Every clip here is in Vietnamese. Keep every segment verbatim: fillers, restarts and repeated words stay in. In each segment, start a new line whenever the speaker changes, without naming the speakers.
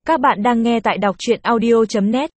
Các bạn đang nghe tại đọc truyện audio chấm net.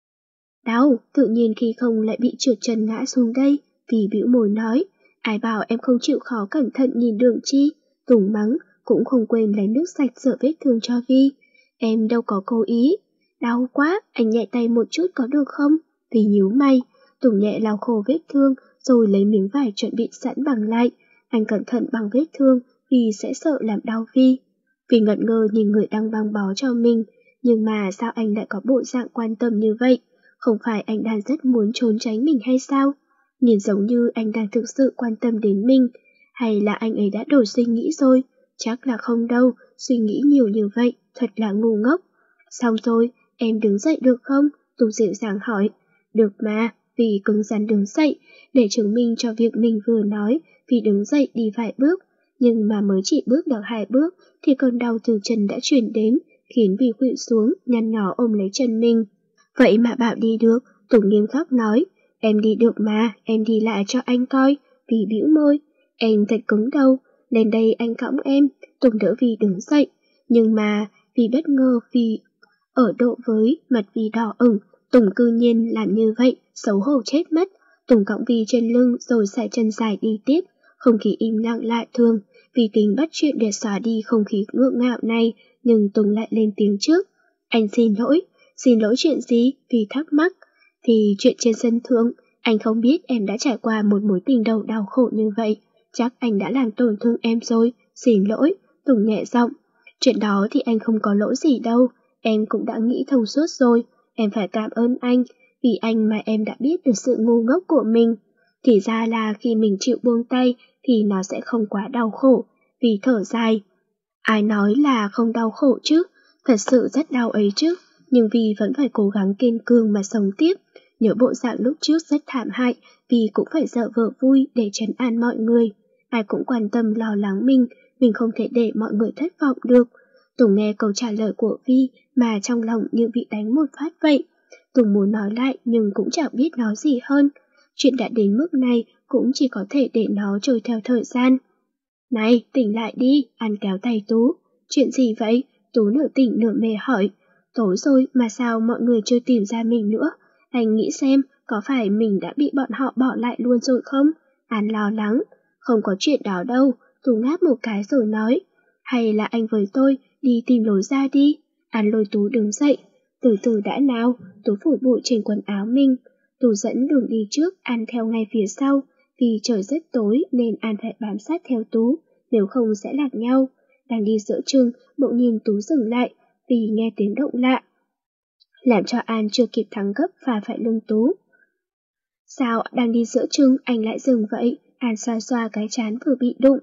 Đau, tự nhiên khi không lại bị trượt chân ngã xuống đây, vì bĩu môi nói, ai bảo em không chịu khó cẩn thận nhìn đường chi, Tùng mắng, cũng không quên lấy nước sạch rửa vết thương cho Vi. Em đâu có cố ý. Đau quá, anh nhẹ tay một chút có được không? Vi nhíu mày, Tùng nhẹ lau khô vết thương, rồi lấy miếng vải chuẩn bị sẵn bằng lại. Anh cẩn thận bằng vết thương, vì sẽ sợ làm đau Vi. Vi ngẩn ngơ nhìn người đang băng bó cho mình, nhưng mà sao anh lại có bộ dạng quan tâm như vậy? Không phải anh đang rất muốn trốn tránh mình hay sao? Nhìn giống như anh đang thực sự quan tâm đến mình, hay là anh ấy đã đổi suy nghĩ rồi? Chắc là không đâu, suy nghĩ nhiều như vậy, thật là ngu ngốc. Xong rồi, em đứng dậy được không? Tùng dịu dàng hỏi. Được mà, vì cứng rắn đứng dậy, để chứng minh cho việc mình vừa nói, vì đứng dậy đi vài bước. Nhưng mà mới chỉ bước được hai bước, thì cơn đau từ chân đã chuyển đến, khiến Vi khuỵu xuống, nhăn nhó ôm lấy chân mình. Vậy mà bảo đi được, Tùng nghiêm khắc nói. Em đi được mà, em đi lại cho anh coi. Vi bĩu môi. Em thật cứng đầu, lên đây anh cõng em. Tùng đỡ Vi đứng dậy. Nhưng mà, Vi bất ngờ vì ở độ với mặt Vi đỏ ửng, Tùng cư nhiên làm như vậy, xấu hổ chết mất. Tùng cõng Vi trên lưng rồi xài chân dài đi tiếp, không khí im lặng lạ thường. Vì tính bắt chuyện để xóa đi không khí ngượng ngạo này, nhưng Tùng lại lên tiếng trước. Anh xin lỗi. Xin lỗi chuyện gì? Vì thắc mắc. Thì chuyện trên sân thượng, anh không biết em đã trải qua một mối tình đầu đau khổ như vậy. Chắc anh đã làm tổn thương em rồi. Xin lỗi. Tùng nhẹ giọng. Chuyện đó thì anh không có lỗi gì đâu. Em cũng đã nghĩ thông suốt rồi. Em phải cảm ơn anh. Vì anh mà em đã biết được sự ngu ngốc của mình. Thì ra là khi mình chịu buông tay thì nó sẽ không quá đau khổ. Vì thở dài. Ai nói là không đau khổ chứ? Thật sự rất đau ấy chứ. Nhưng Vi vẫn phải cố gắng kiên cường mà sống tiếp. Nhớ bộ dạng lúc trước rất thảm hại, Vi cũng phải dở vờ vui để trấn an mọi người. Ai cũng quan tâm lo lắng mình, mình không thể để mọi người thất vọng được. Tùng nghe câu trả lời của Vi mà trong lòng như bị đánh một phát vậy. Tùng muốn nói lại nhưng cũng chẳng biết nói gì hơn. Chuyện đã đến mức này cũng chỉ có thể để nó trôi theo thời gian. Này, tỉnh lại đi, An kéo tay Tú. Chuyện gì vậy? Tú nửa tỉnh nửa mê hỏi. Tối rồi mà sao mọi người chưa tìm ra mình nữa? Anh nghĩ xem, có phải mình đã bị bọn họ bỏ lại luôn rồi không? An lo lắng. Không có chuyện đó đâu, Tú ngáp một cái rồi nói. Hay là anh với tôi đi tìm lối ra đi? An lôi Tú đứng dậy. Từ từ đã nào, Tú phủi bụi trên quần áo mình. Tú dẫn đường đi trước, An theo ngay phía sau. Vì trời rất tối nên An phải bám sát theo Tú, nếu không sẽ lạc nhau. Đang đi giữa chừng, bỗng nhìn Tú dừng lại, vì nghe tiếng động lạ, làm cho An chưa kịp thắng gấp và phải lưng Tú. Sao đang đi giữa chừng anh lại dừng vậy? An xoa xoa cái trán vừa bị đụng.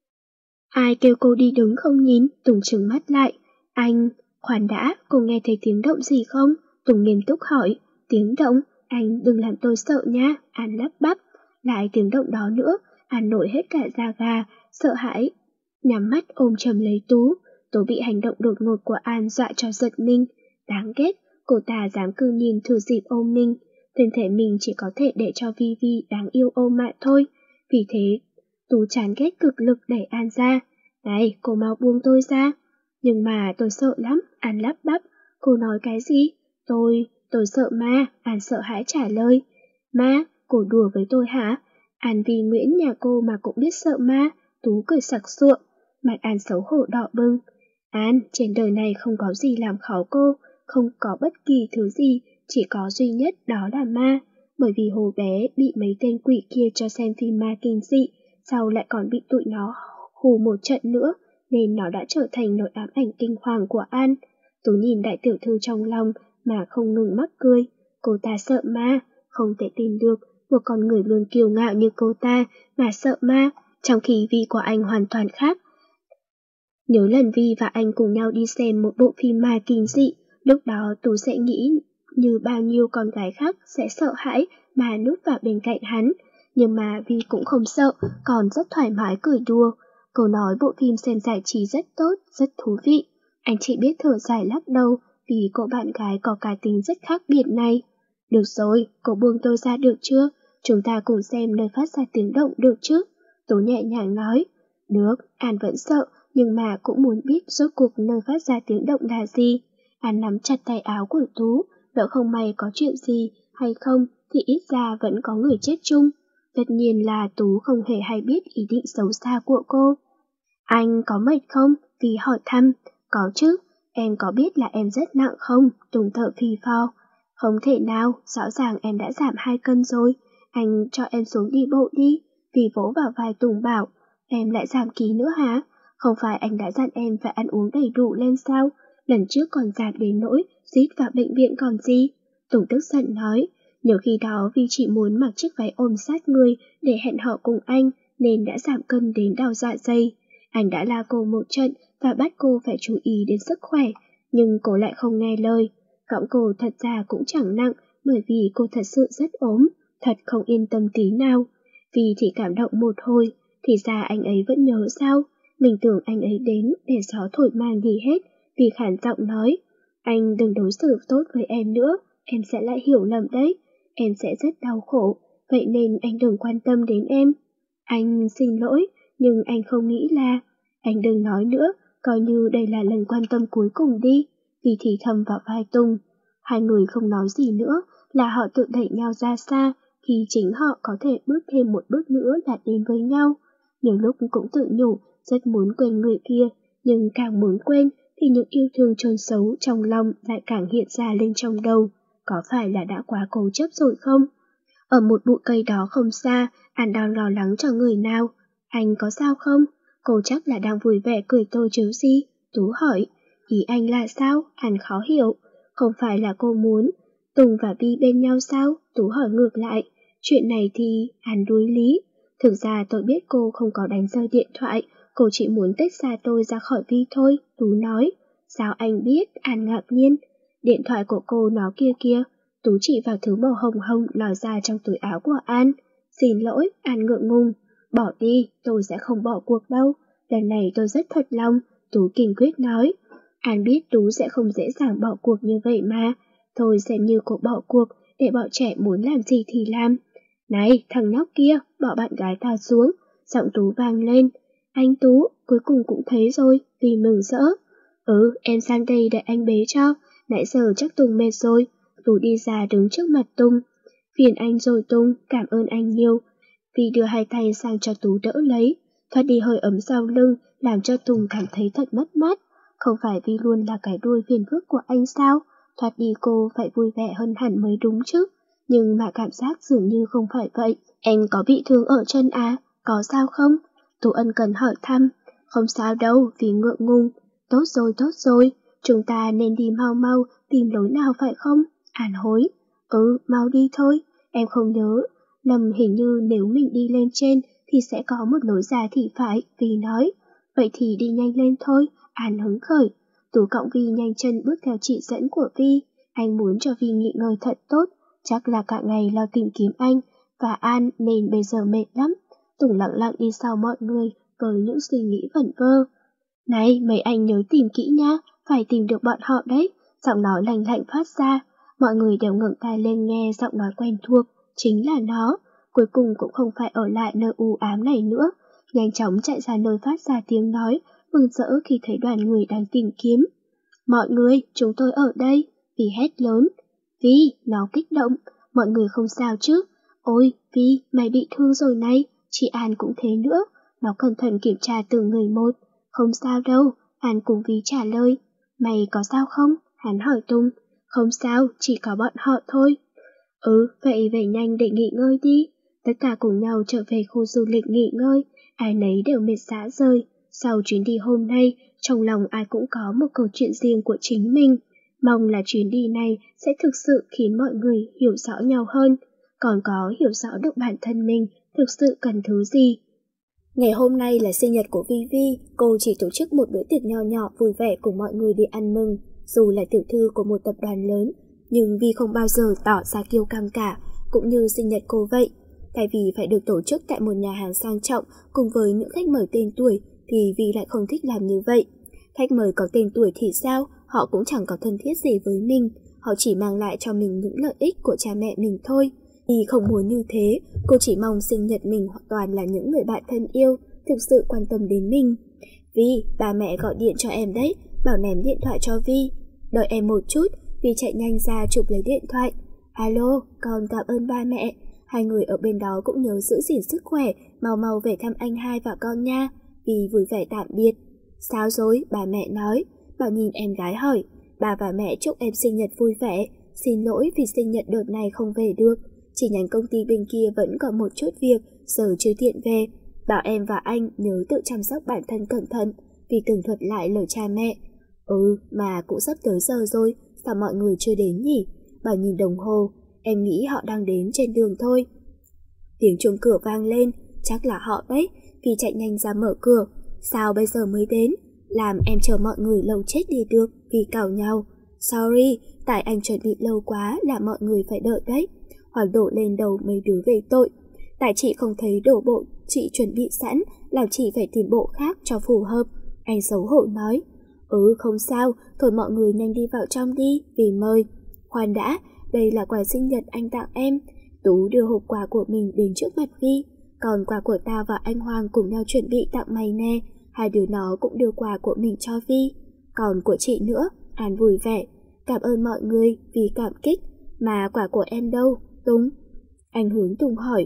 Ai kêu cô đi đứng không nhìn? Tùng trừng mắt lại. Anh, khoan đã, cô nghe thấy tiếng động gì không? Tùng nghiêm túc hỏi. Tiếng động? Anh đừng làm tôi sợ nha. An lắp bắp. Lại tiếng động đó nữa. An nổi hết cả da gà, sợ hãi, nhắm mắt ôm chầm lấy Tú. Tú bị hành động đột ngột của An dọa cho giật mình. Đáng ghét, cô ta dám cư nhìn thừa dịp ôm mình. Thân thể mình chỉ có thể để cho Vi Vi đáng yêu ôm mà thôi. Vì thế, Tú chán ghét cực lực đẩy An ra. Này, cô mau buông tôi ra. Nhưng mà tôi sợ lắm, An lắp bắp. Cô nói cái gì? Tôi, tôi sợ ma, An sợ hãi trả lời. Ma, cô đùa với tôi hả? An vì Nguyễn nhà cô mà cũng biết sợ ma. Tú cười sặc sụa. Mặt An xấu hổ đỏ bừng. An, trên đời này không có gì làm khó cô, không có bất kỳ thứ gì, chỉ có duy nhất đó là ma. Bởi vì hồi bé bị mấy tên quỷ kia cho xem phim ma kinh dị, sau lại còn bị tụi nó hù một trận nữa, nên nó đã trở thành nỗi ám ảnh kinh hoàng của An. Tú nhìn đại tiểu thư trong lòng mà không ngừng mắc cười. Cô ta sợ ma, không thể tin được, một con người luôn kiêu ngạo như cô ta mà sợ ma, trong khi Vi của anh hoàn toàn khác. Nếu lần Vi và anh cùng nhau đi xem một bộ phim ma kinh dị, lúc đó Tú sẽ nghĩ như bao nhiêu con gái khác sẽ sợ hãi mà núp vào bên cạnh hắn. Nhưng mà Vi cũng không sợ, còn rất thoải mái cười đùa. Cô nói bộ phim xem giải trí rất tốt, rất thú vị. Anh chỉ biết thở dài lắc đầu vì cô bạn gái có cá tính rất khác biệt này. Được rồi, cô buông tôi ra được chưa? Chúng ta cùng xem nơi phát ra tiếng động được chứ? Tú nhẹ nhàng nói. Được, An vẫn sợ, nhưng mà cũng muốn biết rốt cuộc nơi phát ra tiếng động là gì. An nắm chặt tay áo của Tú, lỡ không may có chuyện gì hay không thì ít ra vẫn có người chết chung. Tất nhiên là Tú không hề hay biết ý định xấu xa của cô. Anh có mệt không? Vì hỏi thăm. Có chứ, em có biết là em rất nặng không? Tùng thở phì phò. Không thể nào, rõ ràng em đã giảm hai cân rồi. Anh cho em xuống đi bộ đi. Vì vỗ vào vai Tùng bảo, em lại giảm ký nữa hả? Không phải anh đã dặn em phải ăn uống đầy đủ lên sao? Lần trước còn giảm đến nỗi suýt vào bệnh viện còn gì. Tùng tức giận nói, nhiều khi đó vì chỉ muốn mặc chiếc váy ôm sát người để hẹn hò cùng anh nên đã giảm cân đến đau dạ dày. Anh đã la cô một trận và bắt cô phải chú ý đến sức khỏe, nhưng cô lại không nghe lời. Cõng cô thật ra cũng chẳng nặng bởi vì cô thật sự rất ốm, thật không yên tâm tí nào. Vì thì cảm động một hồi, thì ra anh ấy vẫn nhớ sao? Mình tưởng anh ấy đến để gió thổi mang đi hết, vì khản giọng nói, anh đừng đối xử tốt với em nữa, em sẽ lại hiểu lầm đấy, em sẽ rất đau khổ, vậy nên anh đừng quan tâm đến em. Anh xin lỗi, nhưng anh không nghĩ là, anh đừng nói nữa, coi như đây là lần quan tâm cuối cùng đi, vì thì thầm vào vai Tùng. Hai người không nói gì nữa, là họ tự đẩy nhau ra xa, khi chính họ có thể bước thêm một bước nữa là đến với nhau. Nhiều lúc cũng tự nhủ, rất muốn quên người kia, nhưng càng muốn quên thì những yêu thương chôn xấu trong lòng lại càng hiện ra lên trong đầu. Có phải là đã quá cố chấp rồi không? Ở một bụi cây đó không xa, An đang lo lắng cho người nào. Anh có sao không? Cô chắc là đang vui vẻ cười tôi chứ gì? Tú hỏi. Ý anh là sao? An khó hiểu. Không phải là cô muốn Tùng và Vi bên nhau sao? Tú hỏi ngược lại. Chuyện này thì An đuối lý. Thực ra tôi biết cô không có đánh rơi điện thoại, cô chỉ muốn tách xa tôi ra khỏi Vi thôi, Tú nói. Sao anh biết? An ngạc nhiên. Điện thoại của cô nó kia kia. Tú chỉ vào thứ màu hồng hồng lòi ra trong túi áo của An. Xin lỗi, An ngượng ngùng. Bỏ đi, tôi sẽ không bỏ cuộc đâu. Lần này tôi rất thật lòng, Tú kiên quyết nói. An biết Tú sẽ không dễ dàng bỏ cuộc như vậy mà. Thôi xem như cô bỏ cuộc, để bọn trẻ muốn làm gì thì làm. Này, thằng nhóc kia, bỏ bạn gái ta xuống. Giọng Tú vang lên. Anh Tú, cuối cùng cũng thấy rồi, vì mừng rỡ. Ừ, em sang đây để anh bế cho. Nãy giờ chắc Tùng mệt rồi. Tú đi ra đứng trước mặt Tùng. Phiền anh rồi Tùng, cảm ơn anh nhiều. Vì đưa hai tay sang cho Tú đỡ lấy. Thoát đi hơi ấm sau lưng, làm cho Tùng cảm thấy thật mất mát. Không phải vì luôn là cái đuôi phiền phức của anh sao? Thoát đi cô phải vui vẻ hơn hẳn mới đúng chứ. Nhưng mà cảm giác dường như không phải vậy. Anh có bị thương ở chân à? Có sao không? Tú ân cần hỏi thăm. Không sao đâu, vì ngượng ngùng. Tốt rồi, tốt rồi. Chúng ta nên đi mau mau, tìm lối nào phải không? An hối. Ừ, mau đi thôi. Em không nhớ. Lầm hình như nếu mình đi lên trên thì sẽ có một lối ra thì phải, Vi nói. Vậy thì đi nhanh lên thôi. An hứng khởi. Tú cõng Vi nhanh chân bước theo chỉ dẫn của Vi. Anh muốn cho Vi nghỉ ngơi thật tốt. Chắc là cả ngày lo tìm kiếm anh và An nên bây giờ mệt lắm. Tùng lặng lặng đi sau mọi người với những suy nghĩ vẩn vơ. Này, mấy anh nhớ tìm kỹ nha, phải tìm được bọn họ đấy. Giọng nói lành lạnh phát ra. Mọi người đều ngẩng tai lên nghe giọng nói quen thuộc, chính là nó. Cuối cùng cũng không phải ở lại nơi u ám này nữa. Nhanh chóng chạy ra nơi phát ra tiếng nói, mừng rỡ khi thấy đoàn người đang tìm kiếm. Mọi người, chúng tôi ở đây. Vi hét lớn. Vi, nó kích động. Mọi người không sao chứ? Ôi, Vi, mày bị thương rồi này. Chị An cũng thế nữa. Nó cẩn thận kiểm tra từng người một. Không sao đâu, An cùng Vi trả lời. Mày có sao không? Hắn hỏi Tùng. Không sao, chỉ có bọn họ thôi. Ừ, vậy về nhanh để nghỉ ngơi đi. Tất cả cùng nhau trở về khu du lịch nghỉ ngơi. Ai nấy đều mệt rã rời. Sau chuyến đi hôm nay, trong lòng ai cũng có một câu chuyện riêng của chính mình. Mong là chuyến đi này sẽ thực sự khiến mọi người hiểu rõ nhau hơn, còn có hiểu rõ được bản thân mình thực sự cần thứ gì. Ngày hôm nay là sinh nhật của Vi Vi, cô chỉ tổ chức một bữa tiệc nho nhỏ vui vẻ cùng mọi người đi ăn mừng. Dù là tiểu thư của một tập đoàn lớn, nhưng Vi không bao giờ tỏ ra kiêu căng cả, cũng như sinh nhật cô vậy. Thay vì phải được tổ chức tại một nhà hàng sang trọng cùng với những khách mời tên tuổi, thì Vi lại không thích làm như vậy. Khách mời có tên tuổi thì sao, họ cũng chẳng có thân thiết gì với mình, họ chỉ mang lại cho mình những lợi ích của cha mẹ mình thôi. Vi không muốn như thế, cô chỉ mong sinh nhật mình hoàn toàn là những người bạn thân yêu, thực sự quan tâm đến mình. Vi, ba mẹ gọi điện cho em đấy, bảo ném điện thoại cho Vi. đợi em một chút, Vi chạy nhanh ra chụp lấy điện thoại. Alo, con cảm ơn ba mẹ. Hai người ở bên đó cũng nhớ giữ gìn sức khỏe, mau mau về thăm anh hai và con nha. Vi vui vẻ tạm biệt. Sao rồi? Bà mẹ nói. Bảo nhìn em gái hỏi. Bà và mẹ chúc em sinh nhật vui vẻ. Xin lỗi vì sinh nhật đợt này không về được. Chi nhánh công ty bên kia vẫn còn một chút việc, giờ chưa tiện về. Bảo em và anh nhớ tự chăm sóc bản thân cẩn thận. Vì tường thuật lại lời cha mẹ. Ừ, mà cũng sắp tới giờ rồi, sao mọi người chưa đến nhỉ? Bảo nhìn đồng hồ, em nghĩ họ đang đến trên đường thôi. Tiếng chuông cửa vang lên, chắc là họ đấy. Vì chạy nhanh ra mở cửa. Sao bây giờ mới đến? Làm em chờ mọi người lâu chết đi được. Vì cào nhau. Sorry, tại anh chuẩn bị lâu quá là mọi người phải đợi đấy. Hoặc đổ lên đầu mấy đứa về tội. Tại chị không thấy đổ bộ chị chuẩn bị sẵn, làm chị phải tìm bộ khác cho phù hợp. Anh xấu hổ nói. Ừ không sao, thôi mọi người nhanh đi vào trong đi, vì mời. Khoan đã, đây là quà sinh nhật anh tặng em. Tú đưa hộp quà của mình đến trước mặt Vi. Còn quà của tao và anh Hoàng cùng nhau chuẩn bị tặng mày nè. Hai đứa nó cũng đưa quà của mình cho Vi. Còn của chị nữa, An vui vẻ. Cảm ơn mọi người vì cảm kích. Mà quà của em đâu, Tùng? Anh hướng Tùng hỏi.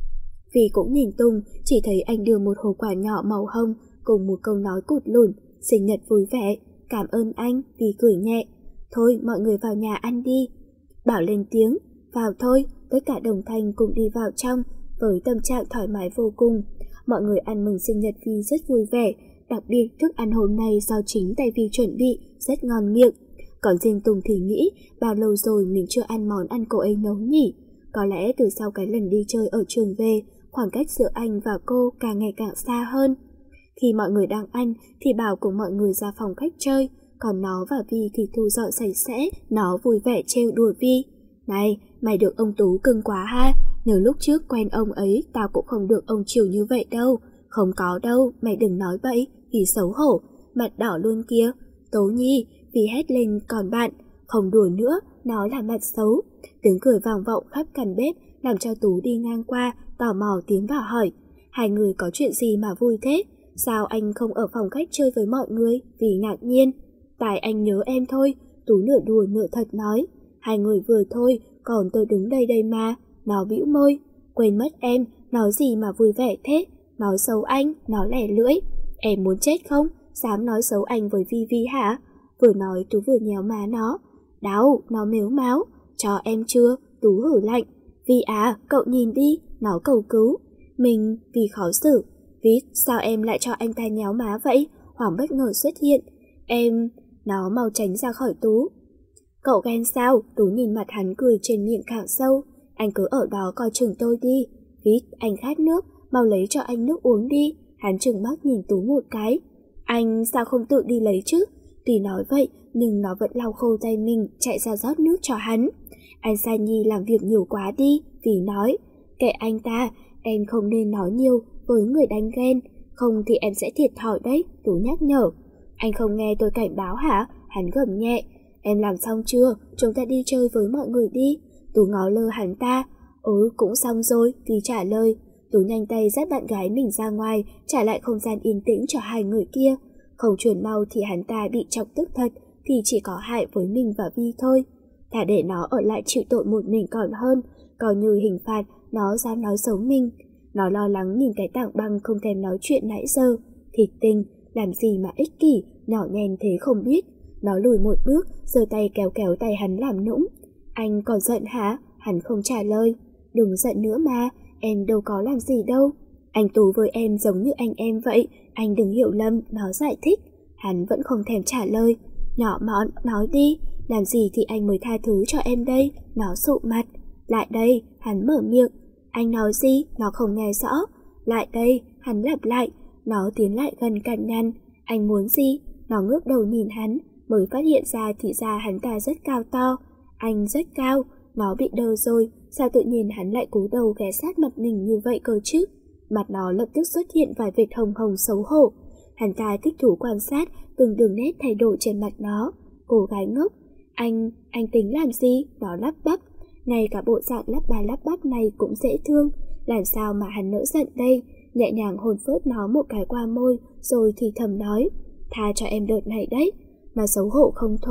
Vi cũng nhìn Tùng, chỉ thấy anh đưa một hộp quà nhỏ màu hồng cùng một câu nói cụt lủn. Sinh nhật vui vẻ, cảm ơn anh. Vi cười nhẹ. Thôi mọi người vào nhà ăn đi. Bảo lên tiếng. Vào thôi. Tất cả đồng thanh cùng đi vào trong với tâm trạng thoải mái vô cùng. Mọi người ăn mừng sinh nhật Vi rất vui vẻ. Đặc biệt thức ăn hôm nay do chính tay Vi chuẩn bị rất ngon miệng. Còn riêng Tùng thì nghĩ bao lâu rồi mình chưa ăn món ăn cô ấy nấu nhỉ. Có lẽ từ sau cái lần đi chơi ở trường về, khoảng cách giữa anh và cô càng ngày càng xa hơn. Khi mọi người đang ăn thì Bảo cùng mọi người ra phòng khách chơi. Còn nó và Vi thì thu dọn sạch sẽ. Nó vui vẻ trêu đùa Vi. Này, mày được ông Tú cưng quá ha. Nhớ lúc trước quen ông ấy, tao cũng không được ông chiều như vậy đâu. Không có đâu, mày đừng nói bậy. Vì xấu hổ, mặt đỏ luôn kia. Tố Nhi, Vi hét lên còn bạn. Không đùa nữa, nó là mặt xấu. Tiếng cười vang vọng khắp căn bếp, làm cho Tú đi ngang qua, tò mò tiến vào hỏi. Hai người có chuyện gì mà vui thế? Sao anh không ở phòng khách chơi với mọi người? Vì ngạc nhiên. Tại anh nhớ em thôi. Tú nửa đùa nửa thật nói. Hai người vừa thôi, còn tôi đứng đây đây mà. Nó bĩu môi. Quên mất em, nói gì mà vui vẻ thế? Nói xấu anh, nó lẻ lưỡi. Em muốn chết không? Dám nói xấu anh với Vi Vi hả? Vừa nói Tú vừa nhéo má nó. Đau, nó mếu máo. Cho em chưa? Tú hử lạnh. Vi à, cậu nhìn đi, nó cầu cứu. Mình, Vi khó xử. Vi, sao em lại cho anh ta nhéo má vậy? Hoàng bất ngờ xuất hiện. Em, nó mau tránh ra khỏi Tú. Cậu ghen sao? Tú nhìn mặt hắn cười trên miệng khảo sâu. Anh cứ ở đó coi chừng tôi đi. Vi, anh khát nước, mau lấy cho anh nước uống đi. Hắn trừng mắt nhìn Tú một cái. Anh sao không tự đi lấy chứ? Tuy nói vậy, nhưng nó vẫn lau khô tay mình, chạy ra rót nước cho hắn. Anh Sa Nhi làm việc nhiều quá đi, vì nói. Kệ anh ta, em không nên nói nhiều với người đánh ghen, không thì em sẽ thiệt thòi đấy, Tú nhắc nhở. Anh không nghe tôi cảnh báo hả? Hắn gầm nhẹ. Em làm xong chưa? Chúng ta đi chơi với mọi người đi. Tú ngó lơ hắn ta. Ừ, cũng xong rồi, vì trả lời. Tú nhanh tay dắt bạn gái mình ra ngoài, trả lại không gian yên tĩnh cho hai người kia. Không chuẩn mau thì hắn ta bị chọc tức thật, thì chỉ có hại với mình và Vi thôi. Thà để nó ở lại chịu tội một mình còn hơn, coi như hình phạt nó dám nói xấu mình. Nó lo lắng nhìn cái tảng băng không thèm nói chuyện nãy giờ. Thịt tình, làm gì mà ích kỷ, nhỏ nhen thế không biết. Nó lùi một bước, giơ tay kéo kéo tay hắn làm nũng. Anh còn giận hả? Hắn không trả lời. Đừng giận nữa mà, em đâu có làm gì đâu. Anh Tú với em giống như anh em vậy, anh đừng hiểu lầm, nó giải thích. Hắn vẫn không thèm trả lời. Nhỏ mọn, nói đi, làm gì thì anh mới tha thứ cho em đây. Nó sụ mặt. Lại đây, hắn mở miệng. Anh nói gì? Nó không nghe rõ. Lại đây, hắn lặp lại. Nó tiến lại gần cằn nhằn. Anh muốn gì? Nó ngước đầu nhìn hắn, mới phát hiện ra thì ra hắn ta rất cao to. Anh rất cao. Nó bị đơ rồi, sao tự nhiên hắn lại cúi đầu ghé sát mặt mình như vậy cơ chứ? Mặt nó lập tức xuất hiện vài vệt hồng hồng xấu hổ. Hắn ta thích thú quan sát từng đường nét thay đổi trên mặt nó. Cô gái ngốc. Anh, anh tính làm gì? Nó lắp bắp. Ngay cả bộ dạng lắp ba lắp bắp này cũng dễ thương. Làm sao mà hắn nỡ giận đây? Nhẹ nhàng hôn phớt nó một cái qua môi, rồi thì thầm nói. Tha cho em đợt này đấy. Mà xấu hổ không thôi.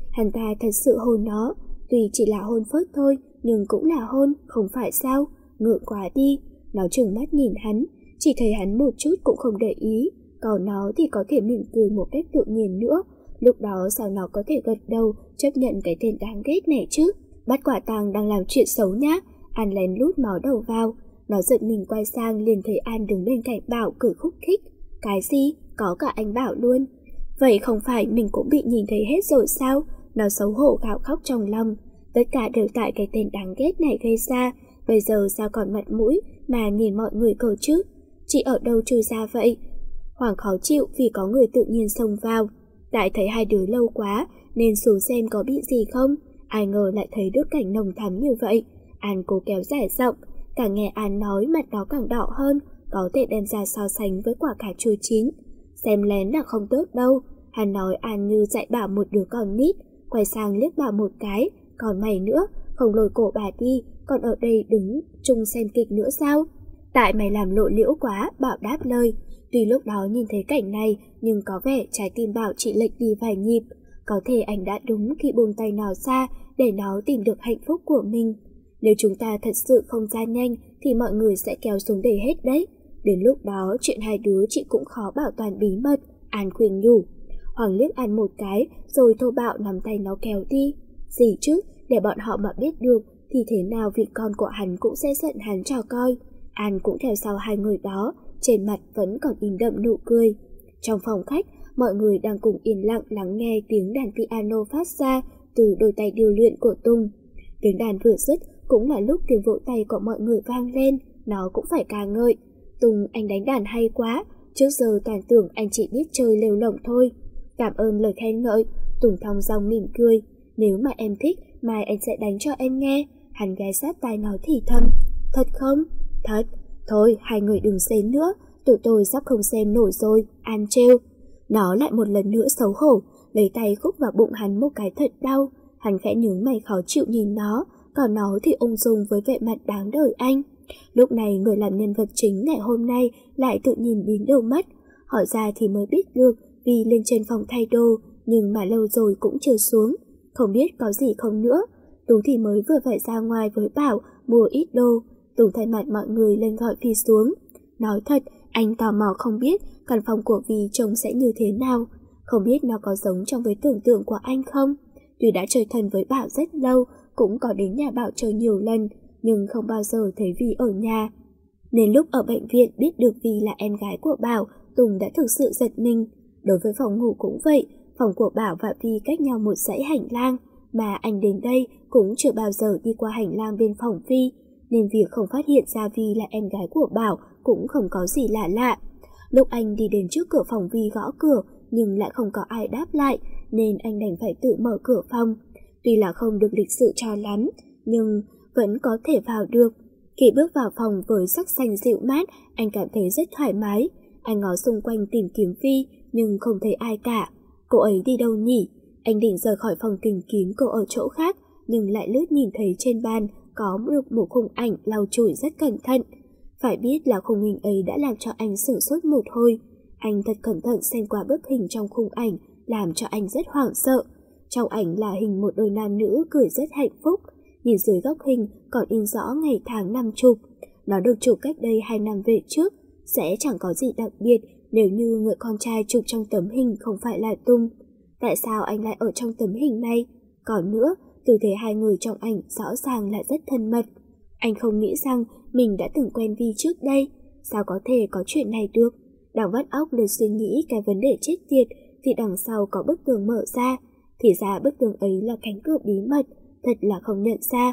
hắn ta thật sự hôn nó. Tuy chỉ là hôn phớt thôi, nhưng cũng là hôn, không phải sao? Ngượng quá đi. Nó trừng mắt nhìn hắn, chỉ thấy hắn một chút cũng không để ý. Còn nó thì có thể mỉm cười một cách tự nhiên nữa. Lúc đó sao nó có thể gật đầu chấp nhận cái tên đáng ghét này chứ? Bắt quả tang đang làm chuyện xấu nhá. An lén lút mó đầu vào. Nó giật mình quay sang liền thấy An đứng bên cạnh Bảo cười khúc khích. Cái gì? Có cả anh Bảo luôn. Vậy không phải mình cũng bị nhìn thấy hết rồi sao? Nó xấu hổ gào khóc trong lòng. Tất cả đều tại cái tên đáng ghét này gây ra. Bây giờ sao còn mặt mũi mà nhìn mọi người cơ chứ? Chị ở đâu chui ra vậy? Hoàng khó chịu vì có người tự nhiên xông vào. Tại thấy hai đứa lâu quá nên xuống xem có bị gì không. Ai ngờ lại thấy được cảnh nồng thắm như vậy. An cố kéo dài giọng. Càng nghe An nói mặt nó càng đỏ hơn, có thể đem ra so sánh với quả cà chua chín. Xem lén là không tốt đâu. Hắn nói An như dạy bảo một đứa con nít. Quay sang liếc bảo một cái. Còn mày nữa, không lôi cổ bà đi, còn ở đây đứng chung xem kịch nữa sao? Tại mày làm lộ liễu quá, Bảo đáp lời. Tuy lúc đó nhìn thấy cảnh này, nhưng có vẻ trái tim Bảo chỉ lệch đi vài nhịp. Có thể anh đã đúng khi buông tay nó ra để nó tìm được hạnh phúc của mình. Nếu chúng ta thật sự không ra nhanh thì mọi người sẽ kéo xuống để hết đấy. Đến lúc đó chuyện hai đứa chị cũng khó bảo toàn bí mật. An khuyên nhủ. Hoàng liếc An một cái rồi thô bạo nắm tay nó kéo đi. Gì chứ, để bọn họ mà biết được thì thế nào vị con của hắn cũng sẽ giận hắn cho coi. An cũng theo sau hai người đó, trên mặt vẫn còn in đậm nụ cười. Trong phòng khách, mọi người đang cùng yên lặng lắng nghe tiếng đàn piano phát ra từ đôi tay điêu luyện của Tùng. Tiếng đàn vừa dứt cũng là lúc tiếng vỗ tay của mọi người vang lên, nó cũng phải ca ngợi. Tùng, anh đánh đàn hay quá, trước giờ toàn tưởng anh chỉ biết chơi lêu lổng thôi. Cảm ơn lời khen ngợi, Tùng thong dong mỉm cười. Nếu mà em thích, mai anh sẽ đánh cho em nghe. Hắn ghé sát tai nó thì thầm. Thật không? Thật. Thôi, hai người đừng xến nữa, tụi tôi sắp không xem nổi rồi. An trêu. Nó lại một lần nữa xấu hổ, lấy tay khúc vào bụng hắn một cái thật đau. Hắn khẽ nhướng mày khó chịu nhìn nó, còn nó thì ung dung với vẻ mặt đáng đời anh. Lúc này người làm nhân vật chính ngày hôm nay lại tự nhìn biến đầu mất. Hỏi ra thì mới biết được vì lên trên phòng thay đồ, nhưng mà lâu rồi cũng chưa xuống. Không biết có gì không nữa. Tú thì mới vừa phải ra ngoài với Bảo mua ít đồ. Tùng thay mặt mọi người lên gọi Vi xuống. Nói thật, anh tò mò không biết căn phòng của Vi trông sẽ như thế nào. Không biết nó có giống trong với tưởng tượng của anh không. Tuy đã chơi thân với Bảo rất lâu, cũng có đến nhà Bảo chơi nhiều lần, nhưng không bao giờ thấy Vi ở nhà. Nên lúc ở bệnh viện biết được Vi là em gái của Bảo, Tùng đã thực sự giật mình. Đối với phòng ngủ cũng vậy, phòng của Bảo và Vi cách nhau một dãy hành lang, mà anh đến đây cũng chưa bao giờ đi qua hành lang bên phòng Vi, nên việc không phát hiện ra Vi là em gái của Bảo cũng không có gì lạ lạ. Lúc anh đi đến trước cửa phòng Vi gõ cửa, nhưng lại không có ai đáp lại, nên anh đành phải tự mở cửa phòng. Tuy là không được lịch sự cho lắm, nhưng vẫn có thể vào được. Khi bước vào phòng với sắc xanh dịu mát, anh cảm thấy rất thoải mái. Anh ngó xung quanh tìm kiếm Vi, nhưng không thấy ai cả. Cô ấy đi đâu nhỉ? Anh định rời khỏi phòng tìm kiếm cô ở chỗ khác, nhưng lại lướt nhìn thấy trên bàn có được một khung ảnh lau chùi rất cẩn thận. Phải biết là khung hình ấy đã làm cho anh sửng sốt một hồi. Anh thật cẩn thận xem qua bức hình trong khung ảnh, làm cho anh rất hoảng sợ. Trong ảnh là hình một đôi nam nữ cười rất hạnh phúc. Nhìn dưới góc hình còn in rõ ngày tháng năm chụp. Nó được chụp cách đây hai năm về trước. Sẽ chẳng có gì đặc biệt nếu như người con trai chụp trong tấm hình không phải là Tùng. Tại sao anh lại ở trong tấm hình này? Còn nữa, tư thế hai người trong ảnh rõ ràng là rất thân mật. Anh không nghĩ rằng mình đã từng quen Vi trước đây. Sao có thể có chuyện này được? Đang vắt óc lên suy nghĩ cái vấn đề chết tiệt thì đằng sau có bức tường mở ra. Thì ra bức tường ấy là cánh cửa bí mật, thật là không nhận ra.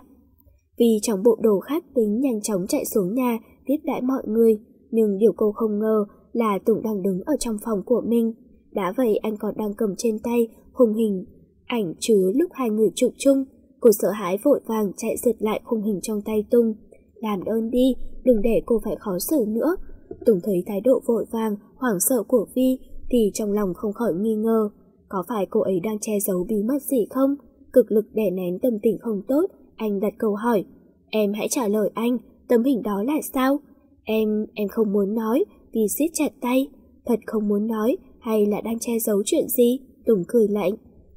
Vi trong bộ đồ khác tính nhanh chóng chạy xuống nhà tiếp đãi mọi người, nhưng điều cô không ngờ là Tùng đang đứng ở trong phòng của mình. Đã vậy anh còn đang cầm trên tay khung hình ảnh chứa lúc hai người chụp chung. Cô sợ hãi vội vàng chạy giật lại khung hình trong tay Tùng. Làm ơn đi, đừng để cô phải khó xử nữa. Tùng thấy thái độ vội vàng, hoảng sợ của Vi thì trong lòng không khỏi nghi ngờ. Có phải cô ấy đang che giấu bí mật gì không? Cực lực đè nén tâm tình không tốt, anh đặt câu hỏi. Em hãy trả lời anh, tấm hình đó là sao? Em, em không muốn nói, Vi siết chặt tay. Thật không muốn nói hay là đang che giấu chuyện gì? Tùng cười lạnh.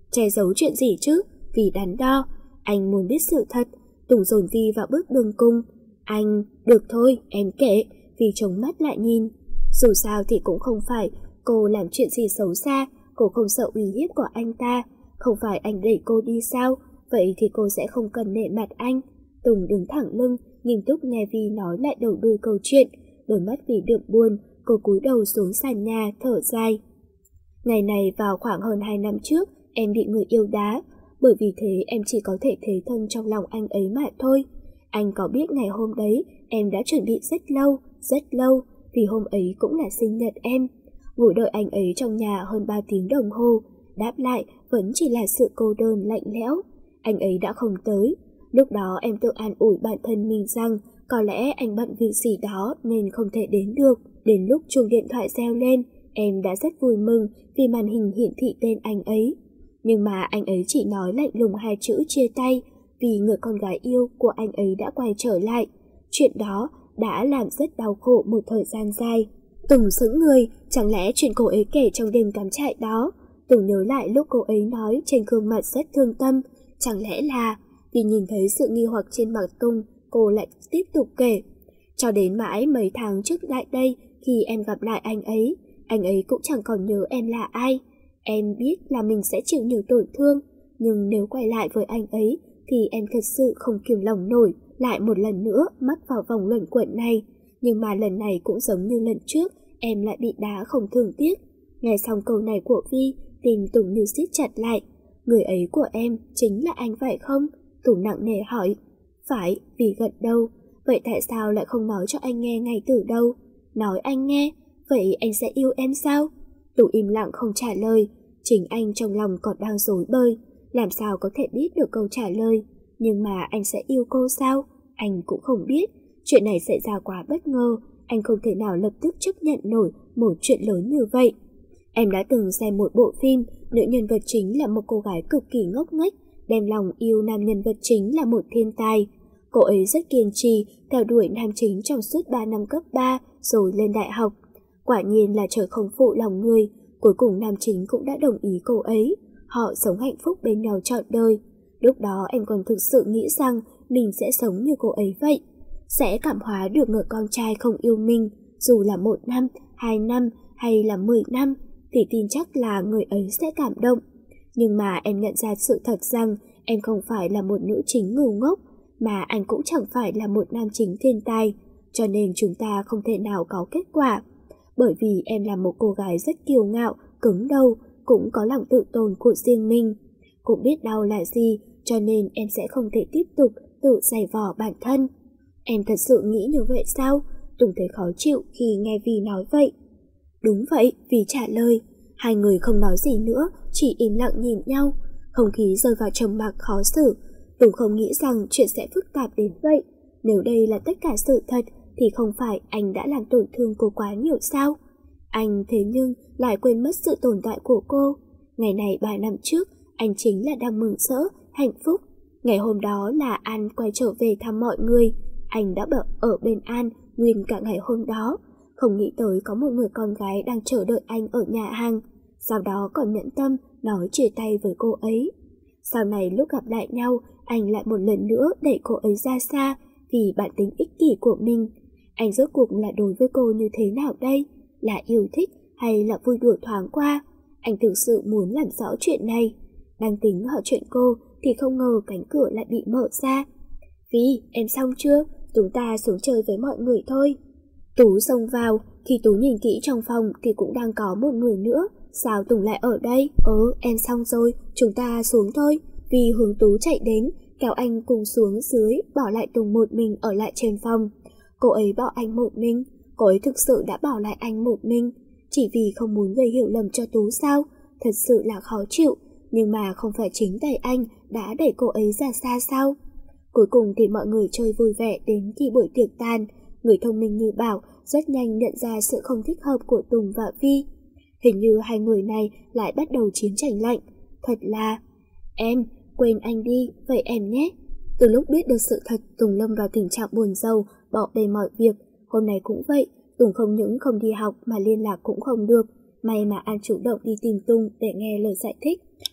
Che giấu chuyện gì chứ? Vì đắn đo. Anh muốn biết sự thật. Tùng dồn Vi vào bước đường cùng. Anh, được thôi, em kể. Vi chống mắt lại nhìn. Dù sao thì cũng không phải cô làm chuyện gì xấu xa. Cô không sợ uy hiếp của anh ta. Không phải anh đẩy cô đi sao? Vậy thì cô sẽ không cần nể mặt anh. Tùng đứng thẳng lưng, nghiêm túc nghe Vi nói lại đầu đuôi câu chuyện. Đôi mắt vì đượm buồn, cô cúi đầu xuống sàn nhà, thở dài. Ngày này vào khoảng hơn hai năm trước, em bị người yêu đá. Bởi vì thế em chỉ có thể thế thân trong lòng anh ấy mà thôi. Anh có biết ngày hôm đấy em đã chuẩn bị rất lâu, rất lâu, vì hôm ấy cũng là sinh nhật em. Ngồi đợi anh ấy trong nhà hơn ba tiếng đồng hồ. Đáp lại vẫn chỉ là sự cô đơn lạnh lẽo. Anh ấy đã không tới. Lúc đó em tự an ủi bản thân mình rằng có lẽ anh bận việc gì đó nên không thể đến được. Đến lúc chuông điện thoại reo lên, em đã rất vui mừng vì màn hình hiển thị tên anh ấy. Nhưng mà anh ấy chỉ nói lạnh lùng hai chữ chia tay vì người con gái yêu của anh ấy đã quay trở lại. Chuyện đó đã làm rất đau khổ một thời gian dài. Tùng sững người, chẳng lẽ chuyện cô ấy kể trong đêm cắm trại đó? Tùng nhớ lại lúc cô ấy nói trên gương mặt rất thương tâm. Chẳng lẽ là vì nhìn thấy sự nghi hoặc trên mặt Tùng, cô lại tiếp tục kể. Cho đến mãi mấy tháng trước lại đây, khi em gặp lại anh ấy, anh ấy cũng chẳng còn nhớ em là ai. Em biết là mình sẽ chịu nhiều tổn thương, nhưng nếu quay lại với anh ấy thì em thật sự không kiềm lòng nổi, lại một lần nữa mắc vào vòng luẩn quẩn này. Nhưng mà lần này cũng giống như lần trước, em lại bị đá không thương tiếc. Nghe xong câu này của Vi, tim Tùng như siết chặt lại. Người ấy của em chính là anh phải không? Tùng nặng nề hỏi. Phải, vì gật đầu. Vậy tại sao lại không nói cho anh nghe ngay từ đầu? Nói anh nghe, vậy anh sẽ yêu em sao? Tùng im lặng không trả lời. Chính anh trong lòng còn đang rối bời, làm sao có thể biết được câu trả lời. Nhưng mà anh sẽ yêu cô sao? Anh cũng không biết. Chuyện này xảy ra quá bất ngờ, anh không thể nào lập tức chấp nhận nổi một chuyện lớn như vậy. Em đã từng xem một bộ phim, nữ nhân vật chính là một cô gái cực kỳ ngốc nghếch, đem lòng yêu nam nhân vật chính là một thiên tài. Cô ấy rất kiên trì, theo đuổi nam chính trong suốt ba năm cấp ba, rồi lên đại học. Quả nhiên là trời không phụ lòng người, cuối cùng nam chính cũng đã đồng ý cô ấy. Họ sống hạnh phúc bên nhau trọn đời. Lúc đó em còn thực sự nghĩ rằng mình sẽ sống như cô ấy vậy. Sẽ cảm hóa được người con trai không yêu mình, dù là một năm, hai năm hay là mười năm, thì tin chắc là người ấy sẽ cảm động. Nhưng mà em nhận ra sự thật rằng em không phải là một nữ chính ngu ngốc, mà anh cũng chẳng phải là một nam chính thiên tài, cho nên chúng ta không thể nào có kết quả. Bởi vì em là một cô gái rất kiêu ngạo, cứng đầu, cũng có lòng tự tôn của riêng mình. Cũng biết đau là gì, cho nên em sẽ không thể tiếp tục tự giày vò bản thân. Em thật sự nghĩ như vậy sao? Tùng thấy khó chịu khi nghe Vi nói vậy. Đúng vậy, Vi trả lời. Hai người không nói gì nữa, chỉ im lặng nhìn nhau. Không khí rơi vào trầm mặc khó xử. Tùng không nghĩ rằng chuyện sẽ phức tạp đến vậy. Nếu đây là tất cả sự thật thì không phải anh đã làm tổn thương cô quá nhiều sao? Anh thế nhưng lại quên mất sự tồn tại của cô. Ngày này ba năm trước, anh chính là đang mừng rỡ, hạnh phúc. Ngày hôm đó là An quay trở về thăm mọi người. Anh đã bợ ở bên An nguyên cả ngày hôm đó. Không nghĩ tới có một người con gái đang chờ đợi anh ở nhà hàng. Sau đó còn nhẫn tâm nói chia tay với cô ấy. Sau này lúc gặp lại nhau, anh lại một lần nữa đẩy cô ấy ra xa vì bản tính ích kỷ của mình. Anh rốt cuộc là đối với cô như thế nào đây? Là yêu thích hay là vui đùa thoáng qua? Anh thực sự muốn làm rõ chuyện này. Đang tính hỏi chuyện cô thì không ngờ cánh cửa lại bị mở ra. Vi, em xong chưa? Chúng ta xuống chơi với mọi người thôi. Tú xông vào. Khi Tú nhìn kỹ trong phòng thì cũng đang có một người nữa. Sao Tùng lại ở đây? Ờ, em xong rồi, chúng ta xuống thôi. Vi hướng Tú chạy đến, kéo anh cùng xuống dưới, bỏ lại Tùng một mình ở lại trên phòng. Cô ấy bỏ anh một mình. Cô ấy thực sự đã bỏ lại anh một mình, chỉ vì không muốn gây hiểu lầm cho Tú sao? Thật sự là khó chịu. Nhưng mà không phải chính tay anh đã đẩy cô ấy ra xa sao? Cuối cùng thì mọi người chơi vui vẻ đến khi buổi tiệc tan. Người thông minh như Bảo rất nhanh nhận ra sự không thích hợp của Tùng và Vi. Hình như hai người này lại bắt đầu chiến tranh lạnh. Thật là... Em, quên anh đi, vậy em nhé. Từ lúc biết được sự thật, Tùng lâm vào tình trạng buồn rầu, bỏ bê mọi việc. Hôm nay cũng vậy, Tùng không những không đi học mà liên lạc cũng không được. May mà An chủ động đi tìm Tùng để nghe lời giải thích.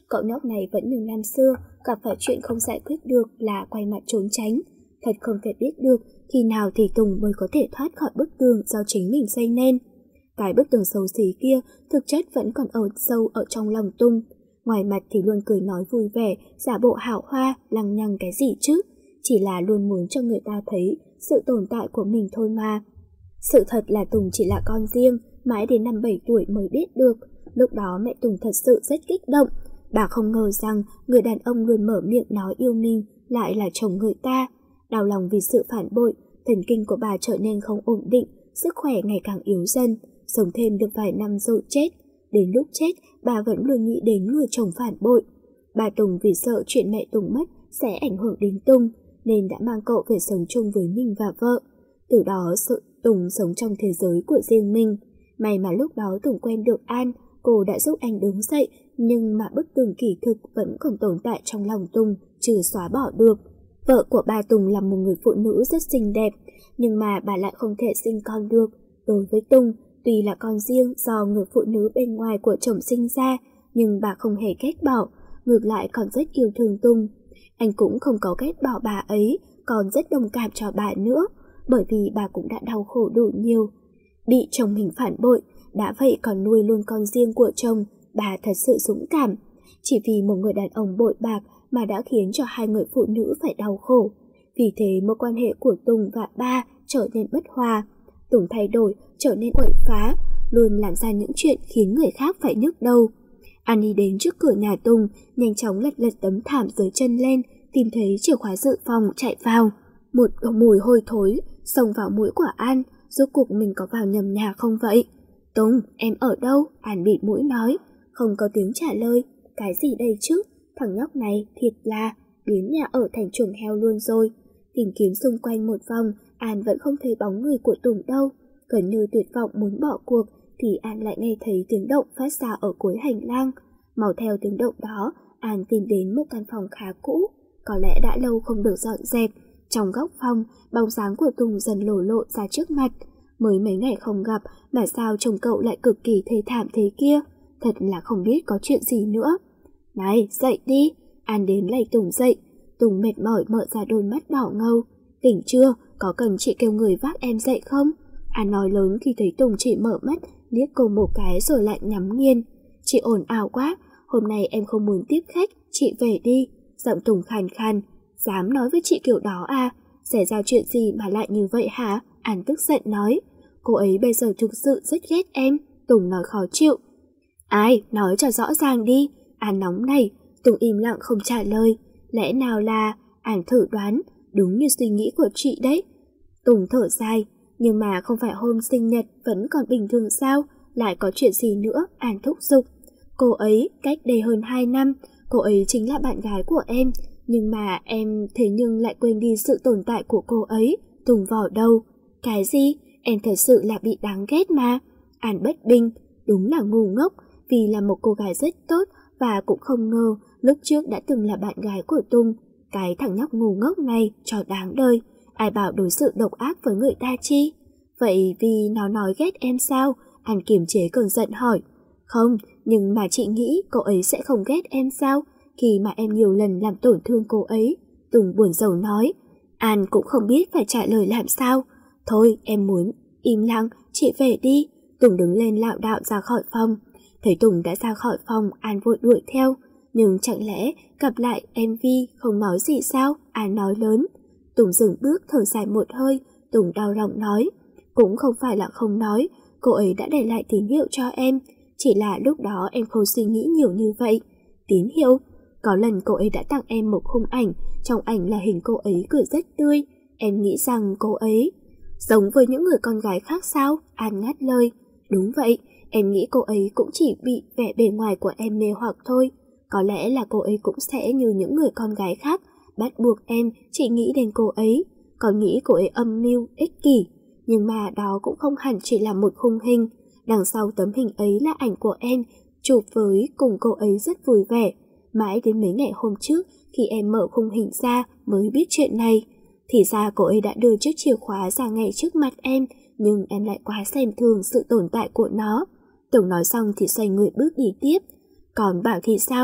cậu nhóc này vẫn như năm xưa, gặp phải chuyện không giải quyết được là quay mặt trốn tránh. Thật không thể biết được khi nào thì Tùng mới có thể thoát khỏi bức tường do chính mình xây nên. Cái bức tường xấu xí kia thực chất vẫn còn ở sâu ở trong lòng Tùng. Ngoài mặt thì luôn cười nói vui vẻ, giả bộ hảo hoa, lằng nhằng cái gì chứ. Chỉ là luôn muốn cho người ta thấy sự tồn tại của mình thôi mà. Sự thật là Tùng chỉ là con riêng, mãi đến năm bảy tuổi mới biết được. Lúc đó mẹ Tùng thật sự rất kích động. Bà không ngờ rằng người đàn ông luôn mở miệng nói yêu mình lại là chồng người ta. Đau lòng vì sự phản bội, thần kinh của bà trở nên không ổn định, sức khỏe ngày càng yếu dần, sống thêm được vài năm rồi chết. Đến lúc chết, bà vẫn luôn nghĩ đến người chồng phản bội. Bà Tùng vì sợ chuyện mẹ Tùng mất sẽ ảnh hưởng đến Tùng, nên đã mang cậu về sống chung với mình và vợ. Từ đó sự Tùng sống trong thế giới của riêng mình. May mà lúc đó Tùng quen được An, cô đã giúp anh đứng dậy, nhưng mà bức tường kỳ thực vẫn còn tồn tại trong lòng Tùng, chưa xóa bỏ được. Vợ của bà Tùng là một người phụ nữ rất xinh đẹp, nhưng mà bà lại không thể sinh con được. Đối với Tùng, tuy là con riêng do người phụ nữ bên ngoài của chồng sinh ra, nhưng bà không hề ghét bỏ, ngược lại còn rất yêu thương Tùng. Anh cũng không có ghét bỏ bà ấy, còn rất đồng cảm cho bà nữa, bởi vì bà cũng đã đau khổ đủ nhiều. Bị chồng mình phản bội, đã vậy còn nuôi luôn con riêng của chồng, bà thật sự dũng cảm. Chỉ vì một người đàn ông bội bạc mà đã khiến cho hai người phụ nữ phải đau khổ. Vì thế mối quan hệ của Tùng và ba trở nên bất hòa. Tùng thay đổi, trở nên quậy phá, luôn làm ra những chuyện khiến người khác phải nhức đầu. An đi đến trước cửa nhà Tùng, nhanh chóng lật lật tấm thảm dưới chân lên, tìm thấy chìa khóa dự phòng chạy vào. Một mùi hôi thối xông vào mũi của An, rốt cuộc mình có vào nhầm nhà không vậy? Tùng, em ở đâu? An bịt mũi nói, không có tiếng trả lời. Cái gì đây chứ? Thằng nhóc này thiệt là biến nhà ở thành chuồng heo luôn rồi. Tìm kiếm xung quanh một vòng, An vẫn không thấy bóng người của Tùng đâu. Gần như tuyệt vọng muốn bỏ cuộc thì An lại nghe thấy tiếng động phát ra ở cuối hành lang. Mau theo tiếng động đó, An tìm đến một căn phòng khá cũ, có lẽ đã lâu không được dọn dẹp. Trong góc phòng, bóng dáng của Tùng dần lộ lộ ra trước mặt. Mới mấy ngày không gặp mà sao chồng cậu lại cực kỳ thê thảm thế kia? Thật là không biết có chuyện gì nữa. Này, dậy đi! An đến lay Tùng dậy. Tùng mệt mỏi mở ra đôi mắt đỏ ngầu. Tỉnh chưa? Có cần chị kêu người vác em dậy không? An nói lớn khi thấy Tùng chỉ mở mắt, liếc cô một cái rồi lại nhắm nghiền. Chị ồn ào quá, hôm nay em không muốn tiếp khách, chị về đi. Giọng Tùng khàn khàn. Dám nói với chị kiểu đó à? Xảy ra chuyện gì mà lại như vậy hả? An tức giận nói. Cô ấy bây giờ thực sự rất ghét em. Tùng nói khó chịu. Ai? Nói cho rõ ràng đi. An nóng này. Tùng im lặng không trả lời. Lẽ nào là... An thử đoán. Đúng như suy nghĩ của chị đấy. Tùng thở dài. Nhưng mà không phải hôm sinh nhật vẫn còn bình thường sao? Lại có chuyện gì nữa? An thúc giục. Cô ấy cách đây hơn hai năm. Cô ấy chính là bạn gái của em. Nhưng mà em thế nhưng lại quên đi sự tồn tại của cô ấy. Tùng vò đầu. Cái gì? Em thật sự là bị đáng ghét mà. An bất bình. Đúng là ngu ngốc. Vì là một cô gái rất tốt và cũng không ngờ lúc trước đã từng là bạn gái của Tùng. Cái thằng nhóc ngu ngốc này cho đáng đời. Ai bảo đối xử độc ác với người ta chi? Vậy vì nó nói ghét em sao? An kiềm chế cơn giận hỏi. Không, nhưng mà chị nghĩ cô ấy sẽ không ghét em sao? Khi mà em nhiều lần làm tổn thương cô ấy. Tùng buồn rầu nói. An cũng không biết phải trả lời làm sao. Thôi em muốn im lặng, chị về đi. Tùng đứng lên lảo đảo ra khỏi phòng. Thấy Tùng đã ra khỏi phòng, An vội đuổi theo. Nhưng chẳng lẽ gặp lại em Vi không nói gì sao? An nói lớn. Tùng dừng bước thở dài một hơi. Tùng đau lòng nói. Cũng không phải là không nói, cô ấy đã để lại tín hiệu cho em. Chỉ là lúc đó em không suy nghĩ nhiều như vậy. Tín hiệu? Có lần cô ấy đã tặng em một khung ảnh. Trong ảnh là hình cô ấy cười rất tươi. Em nghĩ rằng cô ấy giống với những người con gái khác sao? An ngắt lời. Đúng vậy, em nghĩ cô ấy cũng chỉ bị vẻ bề ngoài của em mê hoặc thôi. Có lẽ là cô ấy cũng sẽ như những người con gái khác, bắt buộc em chỉ nghĩ đến cô ấy. Còn nghĩ cô ấy âm mưu, ích kỷ. Nhưng mà đó cũng không hẳn chỉ là một khung hình. Đằng sau tấm hình ấy là ảnh của em chụp với cùng cô ấy rất vui vẻ. Mãi đến mấy ngày hôm trước khi em mở khung hình ra mới biết chuyện này. Thì ra cô ấy đã đưa chiếc chìa khóa ra ngay trước mặt em, nhưng em lại quá xem thường sự tồn tại của nó. Tùng nói xong thì xoay người bước đi tiếp. Còn bảo thì sao?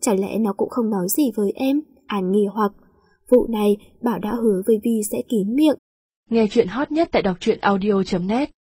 chả lẽ nó cũng không nói gì với em? An nghi hoặc. Vụ này, Bảo đã hứa với Vi sẽ kín miệng.
Nghe chuyện hot nhất tại đọc truyện audio chấm net.